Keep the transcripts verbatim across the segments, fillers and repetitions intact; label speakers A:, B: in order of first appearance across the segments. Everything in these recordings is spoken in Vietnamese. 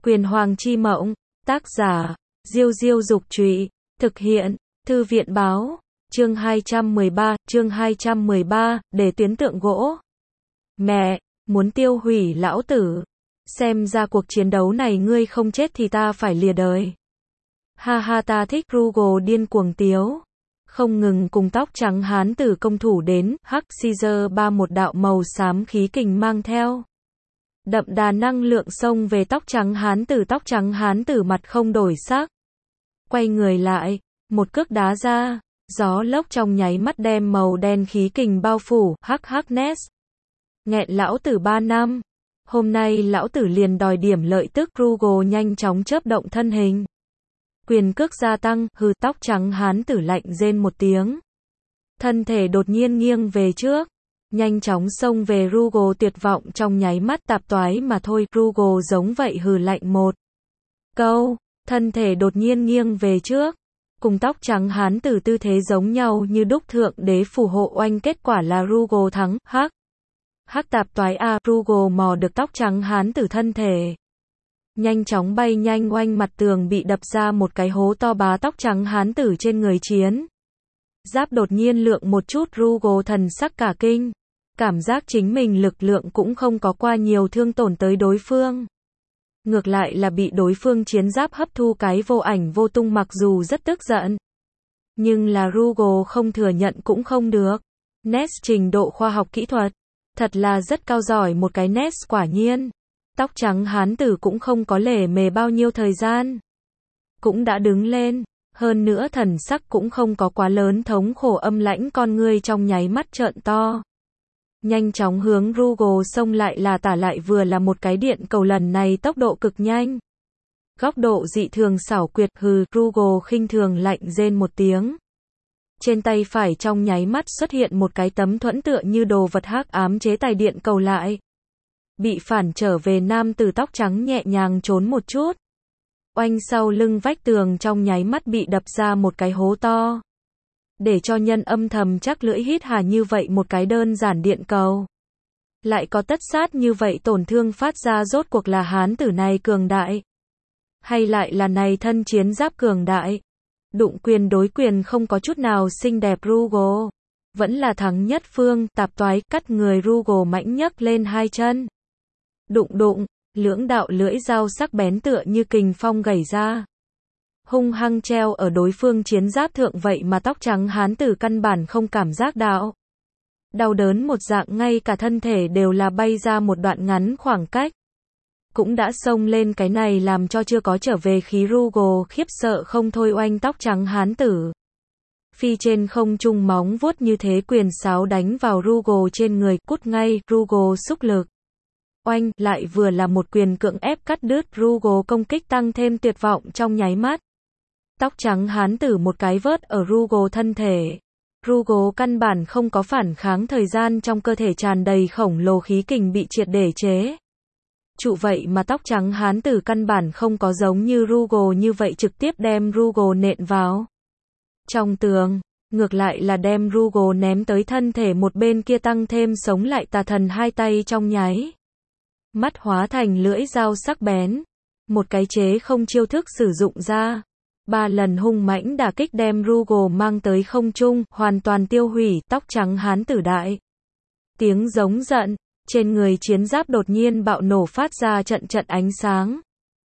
A: Quyền Hoàng chi mộng, tác giả, Diêu Diêu Dục Trụy, thực hiện, Thư viện Báo, chương hai trăm mười ba, chương hai trăm mười ba, để tuyến tượng gỗ. Mẹ, muốn tiêu hủy lão tử. Xem ra cuộc chiến đấu này ngươi không chết thì ta phải lìa đời. Ha ha, ta thích Rugal điên cuồng tiếu. Không ngừng cùng tóc trắng hán tử công thủ đến, hắc Caesar ba một đạo màu xám khí kình mang theo. Đậm đà năng lượng xông về tóc trắng hán tử, tóc trắng hán tử mặt không đổi sắc. Quay người lại, một cước đá ra, gió lốc trong nháy mắt đem màu đen khí kình bao phủ, hắc hắc Ness. Nghẹn lão tử ba năm. Hôm nay lão tử liền đòi điểm lợi tức. Rugal nhanh chóng chớp động thân hình. Quyền cước gia tăng, hừ, tóc trắng hán tử lạnh rên một tiếng. Thân thể đột nhiên nghiêng về trước. Nhanh chóng xông về Rugal, tuyệt vọng trong nháy mắt tạp toái mà thôi. Rugal giống vậy hừ lạnh một câu, thân thể đột nhiên nghiêng về trước. Cùng tóc trắng hán tử tư thế giống nhau như đúc, thượng đế phù hộ oanh, kết quả là Rugal thắng, hắc. Hắc tạp toái a, Rugal mò được tóc trắng hán tử thân thể. Nhanh chóng bay nhanh oanh, mặt tường bị đập ra một cái hố to, bá tóc trắng hán tử trên người chiến. Giáp đột nhiên lượng một chút, Rugal thần sắc cả kinh. Cảm giác chính mình lực lượng cũng không có qua nhiều thương tổn tới đối phương. Ngược lại là bị đối phương chiến giáp hấp thu cái vô ảnh vô tung, mặc dù rất tức giận. Nhưng là Rugal không thừa nhận cũng không được. Ness trình độ khoa học kỹ thuật. Thật là rất cao giỏi một cái Ness quả nhiên. Tóc trắng hán tử cũng không có lề mề bao nhiêu thời gian. Cũng đã đứng lên. Hơn nữa thần sắc cũng không có quá lớn thống khổ, âm lãnh con ngươi trong nháy mắt trợn to. Nhanh chóng hướng Rugal xông lại, là tả lại vừa là một cái điện cầu, lần này tốc độ cực nhanh. Góc độ dị thường xảo quyệt, hừ, Rugal khinh thường lạnh rên một tiếng. Trên tay phải trong nháy mắt xuất hiện một cái tấm thuẫn tựa như đồ vật hắc ám chế tài điện cầu lại. Bị phản trở về, nam tử tóc trắng nhẹ nhàng trốn một chút. Oanh, sau lưng vách tường trong nháy mắt bị đập ra một cái hố to. Để cho nhân âm thầm chắc lưỡi hít hà, như vậy một cái đơn giản điện cầu. Lại có tất sát như vậy tổn thương phát ra, rốt cuộc là hán tử này cường đại. Hay lại là này thân chiến giáp cường đại. Đụng quyền đối quyền không có chút nào xinh đẹp, Rugal vẫn là thắng nhất phương, tạp toái, cắt người. Rugal mãnh nhấc lên hai chân. Đụng đụng, lưỡng đạo lưỡi dao sắc bén tựa như kình phong gảy ra. Hung hăng treo ở đối phương chiến giáp thượng, vậy mà tóc trắng hán tử căn bản không cảm giác đạo. Đau đớn một dạng, ngay cả thân thể đều là bay ra một đoạn ngắn khoảng cách. Cũng đã xông lên, cái này làm cho chưa có trở về khí Rugal khiếp sợ không thôi, oanh, tóc trắng hán tử. Phi trên không trung, móng vuốt như thế quyền sáo đánh vào Rugal trên người, cút ngay. Rugal xúc lực. Oanh, lại vừa là một quyền cưỡng ép cắt đứt Rugal công kích, tăng thêm tuyệt vọng trong nháy mắt. Tóc trắng hán tử một cái vớt ở Rugal thân thể. Rugal căn bản không có phản kháng thời gian, trong cơ thể tràn đầy khổng lồ khí kình bị triệt để chế trụ, vậy mà tóc trắng hán tử căn bản không có giống như Rugal như vậy trực tiếp đem Rugal nện vào trong tường, ngược lại là đem Rugal ném tới thân thể một bên kia, tăng thêm sống lại tà thần hai tay trong nháy mắt hóa thành lưỡi dao sắc bén, một cái chế không chiêu thức sử dụng ra. Ba lần hung mãnh đả kích đem Rugal mang tới không trung, hoàn toàn tiêu hủy. Tóc trắng hán tử đại tiếng giống giận, trên người chiến giáp đột nhiên bạo nổ, phát ra trận trận ánh sáng.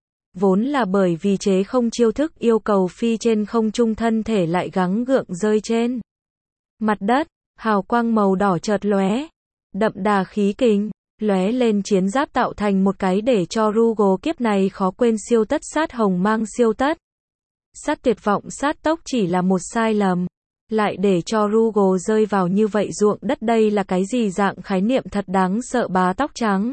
A: Vốn là bởi vì chế không chiêu thức yêu cầu phi trên không trung, thân thể lại gắng gượng rơi trên mặt đất, hào quang màu đỏ chợt lóe, đậm đà khí kình lóe lên chiến giáp, tạo thành một cái để cho Rugal kiếp này khó quên siêu tất sát hồng mang. Siêu tất sát tuyệt vọng sát tốc chỉ là một sai lầm, lại để cho Rugal rơi vào như vậy ruộng đất, đây là cái gì dạng khái niệm thật đáng sợ. Bá tóc trắng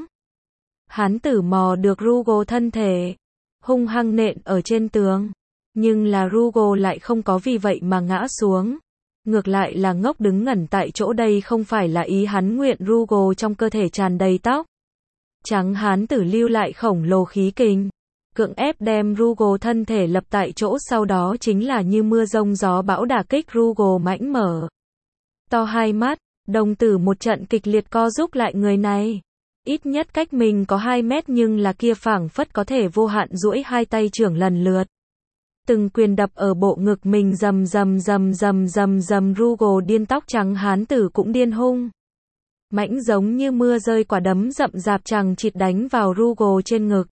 A: hán tử mò được Rugal thân thể, hung hăng nện ở trên tường, nhưng là Rugal lại không có vì vậy mà ngã xuống, ngược lại là ngốc đứng ngẩn tại chỗ. Đây không phải là ý hắn nguyện. Rugal trong cơ thể tràn đầy tóc trắng hán tử lưu lại khổng lồ khí kình, cưỡng ép đem Rugal thân thể lập tại chỗ, sau đó chính là như mưa rông gió bão đả kích. Rugal mãnh mở to hai mắt, đồng tử một trận kịch liệt co rúm lại, người này Ít nhất cách mình có hai mét nhưng là kia phảng phất có thể vô hạn duỗi hai tay trưởng lần lượt. Từng quyền đập ở bộ ngực mình rầm rầm rầm rầm rầm rầm. Rugo điên, tóc trắng hán tử cũng điên hung mãnh giống như mưa rơi quả đấm rậm rạp chằng chịt đánh vào Rugo trên ngực.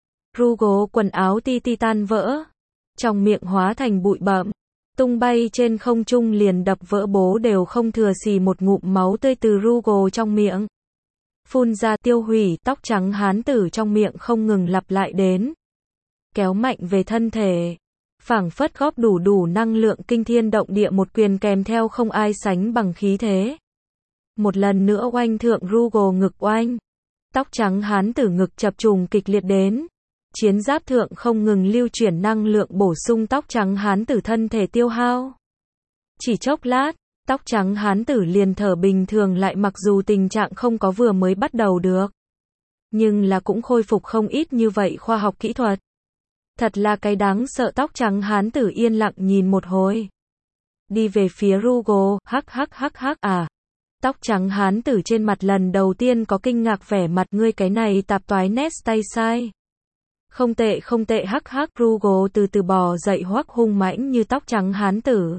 A: Rugo quần áo ti ti tan vỡ, trong miệng hóa thành bụi bặm, tung bay trên không trung liền đập vỡ bố đều không thừa, xì một ngụm máu tươi từ Rugo trong miệng phun ra tiêu hủy. Tóc trắng hán tử trong miệng không ngừng lặp lại đến kéo mạnh về thân thể, phảng phất góp đủ đủ năng lượng kinh thiên động địa, một quyền kèm theo không ai sánh bằng khí thế. Một lần nữa oanh thượng Rugo ngực oanh. Tóc trắng hán tử ngực chập trùng kịch liệt đến. Chiến giáp thượng không ngừng lưu chuyển năng lượng bổ sung tóc trắng hán tử thân thể tiêu hao. Chỉ chốc lát, tóc trắng hán tử liền thở bình thường lại, mặc dù tình trạng không có vừa mới bắt đầu được. Nhưng là cũng khôi phục không ít như vậy khoa học kỹ thuật. Thật là cái đáng sợ. Tóc trắng hán tử yên lặng nhìn một hồi. Đi về phía Rugo, hắc hắc hắc hắc à. Tóc trắng hán tử trên mặt lần đầu tiên có kinh ngạc vẻ mặt, ngươi cái này tạp toái nét tay sai. Không tệ không tệ hắc hắc. Rugo từ từ bò dậy, hoắc hung mãnh như tóc trắng hán tử.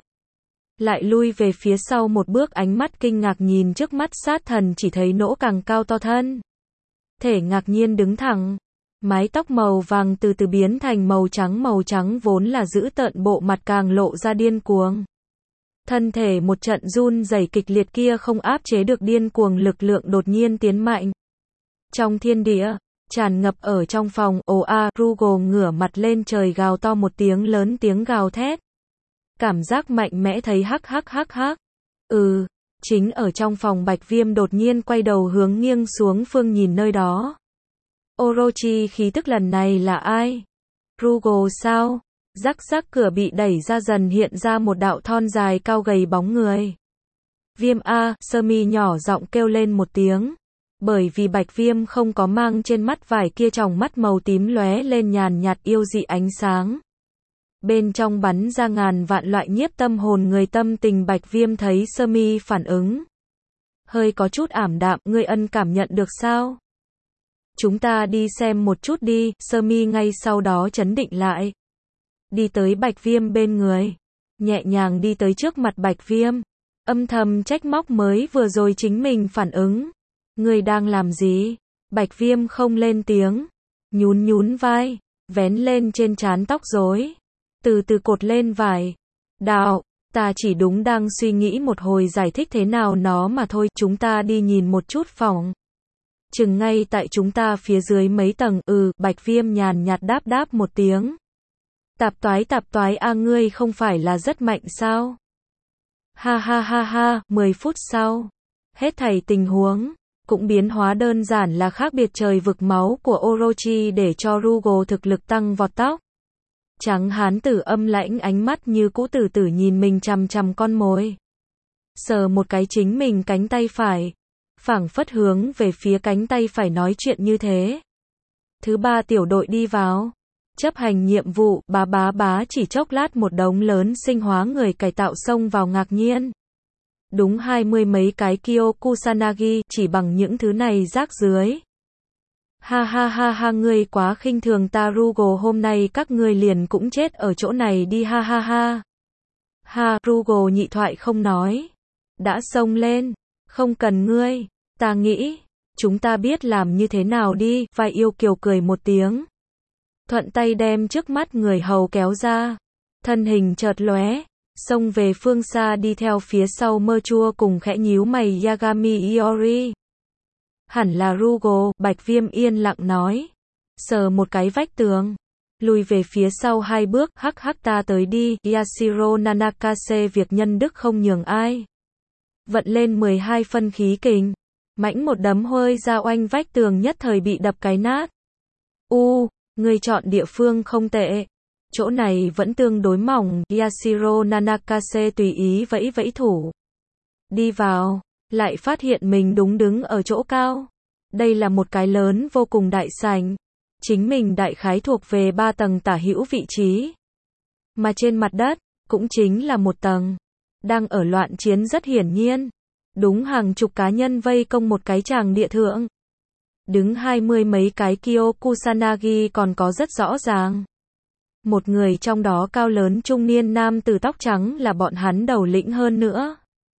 A: Lại lui về phía sau một bước, ánh mắt kinh ngạc nhìn trước mắt sát thần, chỉ thấy nỗ càng cao to thân. Thể ngạc nhiên đứng thẳng. Mái tóc màu vàng từ từ biến thành màu trắng, màu trắng vốn là dữ tợn bộ mặt càng lộ ra điên cuồng. Thân thể một trận run rẩy kịch liệt, kia không áp chế được điên cuồng lực lượng đột nhiên tiến mạnh. Trong thiên địa, tràn ngập ở trong phòng, ồ a, Rugo ngửa mặt lên trời gào to một tiếng lớn, tiếng gào thét. Cảm giác mạnh mẽ thấy hắc hắc hắc hắc. Ừ, chính ở trong phòng Bạch Viêm đột nhiên quay đầu hướng nghiêng xuống phương nhìn nơi đó. Orochi, khí tức lần này là ai? Rugo sao? Rắc rắc, cửa bị đẩy ra, dần hiện ra một đạo thon dài cao gầy bóng người. Viêm a, Sơ Mi nhỏ giọng kêu lên một tiếng. Bởi vì Bạch Viêm không có mang trên mắt vải, kia tròng mắt màu tím lóe lên nhàn nhạt yêu dị ánh sáng. Bên trong bắn ra ngàn vạn loại nhiếp tâm hồn người tâm tình. Bạch Viêm thấy Sơ Mi phản ứng hơi có chút ảm đạm, ngươi ân cảm nhận được sao? Chúng ta đi xem một chút đi. Sơ Mi ngay sau đó trấn định lại. Đi tới Bạch Viêm bên người. Nhẹ nhàng đi tới trước mặt Bạch Viêm. Âm thầm trách móc mới vừa rồi chính mình phản ứng. Ngươi đang làm gì? Bạch Viêm không lên tiếng. Nhún nhún vai. Vén lên trên trán tóc rối. Từ từ cột lên vải. Đạo, ta chỉ đúng đang suy nghĩ một hồi giải thích thế nào nó mà thôi. Chúng ta đi nhìn một chút phòng. Chừng ngay tại chúng ta phía dưới mấy tầng. Ừ, Bạch Viêm nhàn nhạt đáp đáp một tiếng. Tạp toái tạp toái a, ngươi không phải là rất mạnh sao? Ha ha ha ha. Mười phút sau, hết thảy tình huống cũng biến hóa đơn giản là khác biệt trời vực. Máu của Orochi để cho Rugo thực lực tăng vọt. Tóc trắng hán tử âm lãnh, ánh mắt như cũ từ từ nhìn mình chằm chằm con mồi. Sờ một cái chính mình cánh tay phải, phảng phất hướng về phía cánh tay phải nói chuyện như thế. Thứ ba tiểu đội đi vào. Chấp hành nhiệm vụ, bá bá bá. Chỉ chốc lát một đống lớn sinh hóa người cải tạo xông vào, ngạc nhiên. Đúng hai mươi mấy cái Kyokusanagi, chỉ bằng những thứ này rác dưới. Ha ha ha ha, ngươi quá khinh thường ta Rugo, hôm nay các ngươi liền cũng chết ở chỗ này đi, ha ha ha. Ha, Rugo nhị thoại không nói. Đã xông lên. Không cần ngươi. Ta nghĩ, chúng ta biết làm như thế nào đi. Vai yêu kiều cười một tiếng. Thuận tay đem trước mắt người hầu kéo ra. Thân hình chợt lóe. Xông về phương xa, đi theo phía sau mơ chua cùng khẽ nhíu mày Yagami Iori. Hẳn là Rugo, Bạch Viêm yên lặng nói. Sờ một cái vách tường. Lùi về phía sau hai bước, hắc hắc ta tới đi, Yashiro Nanakase việc nhân đức không nhường ai. Vận lên mười hai phân khí kình. Mãnh một đấm hơi ra oanh vách tường, nhất thời bị đập cái nát. U, ngươi chọn địa phương không tệ. Chỗ này vẫn tương đối mỏng, Yashiro Nanakase tùy ý vẫy vẫy thủ. Đi vào. Lại phát hiện mình đúng đứng ở chỗ cao. Đây là một cái lớn vô cùng đại sảnh. Chính mình đại khái thuộc về ba tầng tả hữu vị trí. Mà trên mặt đất, cũng chính là một tầng. Đang ở loạn chiến rất hiển nhiên. Đúng hàng chục cá nhân vây công một cái tràng địa thượng. Đứng hai mươi mấy cái Kyokusanagi còn có rất rõ ràng. Một người trong đó cao lớn trung niên nam tử tóc trắng là bọn hắn đầu lĩnh hơn nữa.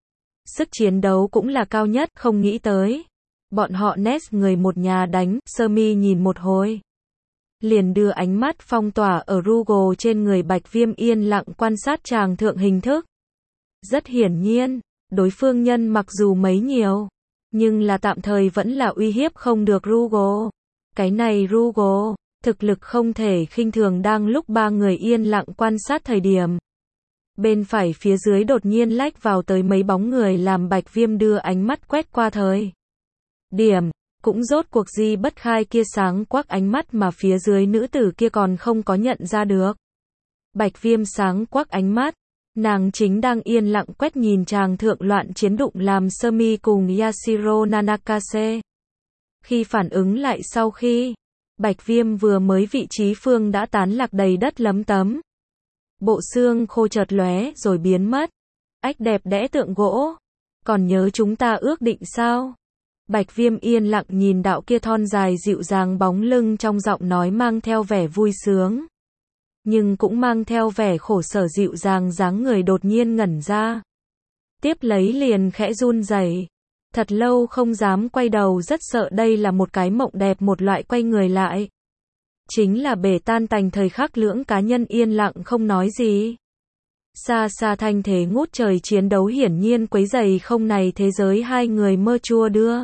A: Sức chiến đấu cũng là cao nhất, không nghĩ tới. Bọn họ nét người một nhà đánh, sơ mi nhìn một hồi. Liền đưa ánh mắt phong tỏa ở Rugo trên người Bạch Viêm yên lặng quan sát tràng thượng hình thức. Rất hiển nhiên, đối phương nhân mặc dù mấy nhiều, nhưng là tạm thời vẫn là uy hiếp không được Rugo. Cái này Rugo, thực lực không thể khinh thường đang lúc ba người yên lặng quan sát thời điểm. Bên phải phía dưới đột nhiên lách vào tới mấy bóng người làm Bạch Viêm đưa ánh mắt quét qua thời điểm, cũng rốt cuộc Di Bất Khai kia sáng quắc ánh mắt mà phía dưới nữ tử kia còn không có nhận ra được. Bạch Viêm sáng quắc ánh mắt, nàng chính đang yên lặng quét nhìn tràng thượng loạn chiến đụng làm sơ mi cùng Yashiro Nanakase. Khi phản ứng lại sau khi, Bạch Viêm vừa mới vị trí phương đã tán lạc đầy đất lấm tấm. Bộ xương khô chợt lóe rồi biến mất. Ách đẹp đẽ tượng gỗ. Còn nhớ chúng ta ước định sao? Bạch Viêm yên lặng nhìn đạo kia thon dài dịu dàng bóng lưng trong giọng nói mang theo vẻ vui sướng. Nhưng cũng mang theo vẻ khổ sở dịu dàng dáng người đột nhiên ngẩn ra. Tiếp lấy liền khẽ run rẩy. Thật lâu không dám quay đầu rất sợ đây là một cái mộng đẹp một loại quay người lại. Chính là bể tan tành thời khắc lưỡng cá nhân yên lặng không nói gì. Xa xa thanh thế ngút trời chiến đấu hiển nhiên quấy rầy không này thế giới hai người mơ chua đưa.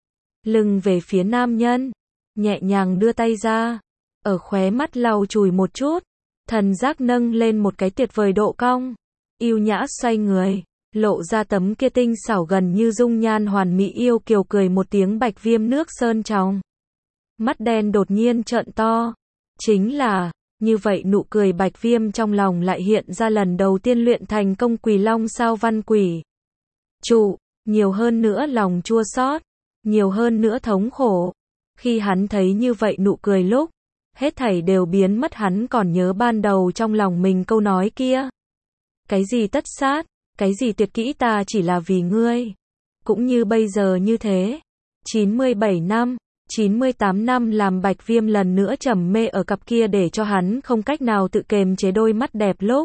A: Lưng về phía nam nhân, nhẹ nhàng đưa tay ra, ở khóe mắt lau chùi một chút, thần giác nâng lên một cái tuyệt vời độ cong, yêu nhã xoay người, lộ ra tấm kia tinh xảo gần như dung nhan hoàn mỹ yêu kiều cười một tiếng Bạch Viêm nước sơn trong. Mắt đen đột nhiên trợn to, chính là, như vậy nụ cười Bạch Viêm trong lòng lại hiện ra lần đầu tiên luyện thành công Quỳ Long sao văn quỷ. Trụ, nhiều hơn nữa lòng chua xót, nhiều hơn nữa thống khổ. Khi hắn thấy như vậy nụ cười lúc, hết thảy đều biến mất hắn còn nhớ ban đầu trong lòng mình câu nói kia. Cái gì tất sát, cái gì tuyệt kỹ ta chỉ là vì ngươi. Cũng như bây giờ như thế. chín mươi bảy năm, chín mươi tám năm làm Bạch Viêm lần nữa trầm mê ở cặp kia để cho hắn không cách nào tự kềm chế đôi mắt đẹp lúc.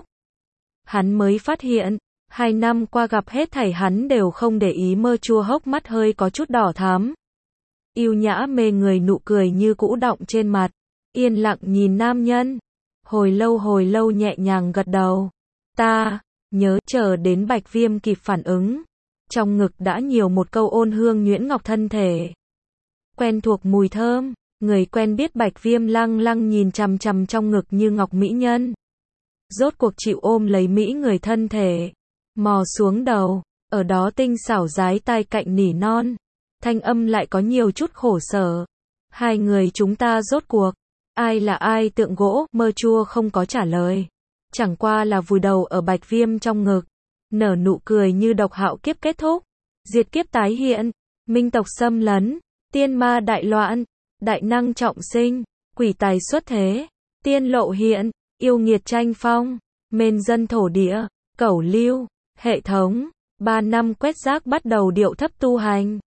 A: Hắn mới phát hiện, hai năm qua gặp hết thảy hắn đều không để ý mơ chua hốc mắt hơi có chút đỏ thắm. Yêu nhã mê người nụ cười như cũ đọng trên mặt, yên lặng nhìn nam nhân. Hồi lâu hồi lâu nhẹ nhàng gật đầu. Ta, nhớ chờ đến Bạch Viêm kịp phản ứng. Trong ngực đã nhiều một câu ôn hương nhuyễn ngọc thân thể. Quen thuộc mùi thơm, người quen biết Bạch Viêm lăng lăng nhìn chằm chằm trong ngực như ngọc mỹ nhân. Rốt cuộc chịu ôm lấy mỹ người thân thể, mò xuống đầu, ở đó tinh xảo dái tai cạnh nỉ non. Thanh âm lại có nhiều chút khổ sở. Hai người chúng ta rốt cuộc, ai là ai tượng gỗ, mơ chua không có trả lời. Chẳng qua là vùi đầu ở Bạch Viêm trong ngực, nở nụ cười như độc hạo kiếp kết thúc, diệt kiếp tái hiện, minh tộc xâm lấn, tiên ma đại loạn, đại năng trọng sinh, quỷ tài xuất thế, tiên lộ hiện, yêu nghiệt tranh phong, mên dân thổ địa, cẩu lưu, hệ thống, ba năm quét rác bắt đầu điệu thấp tu hành.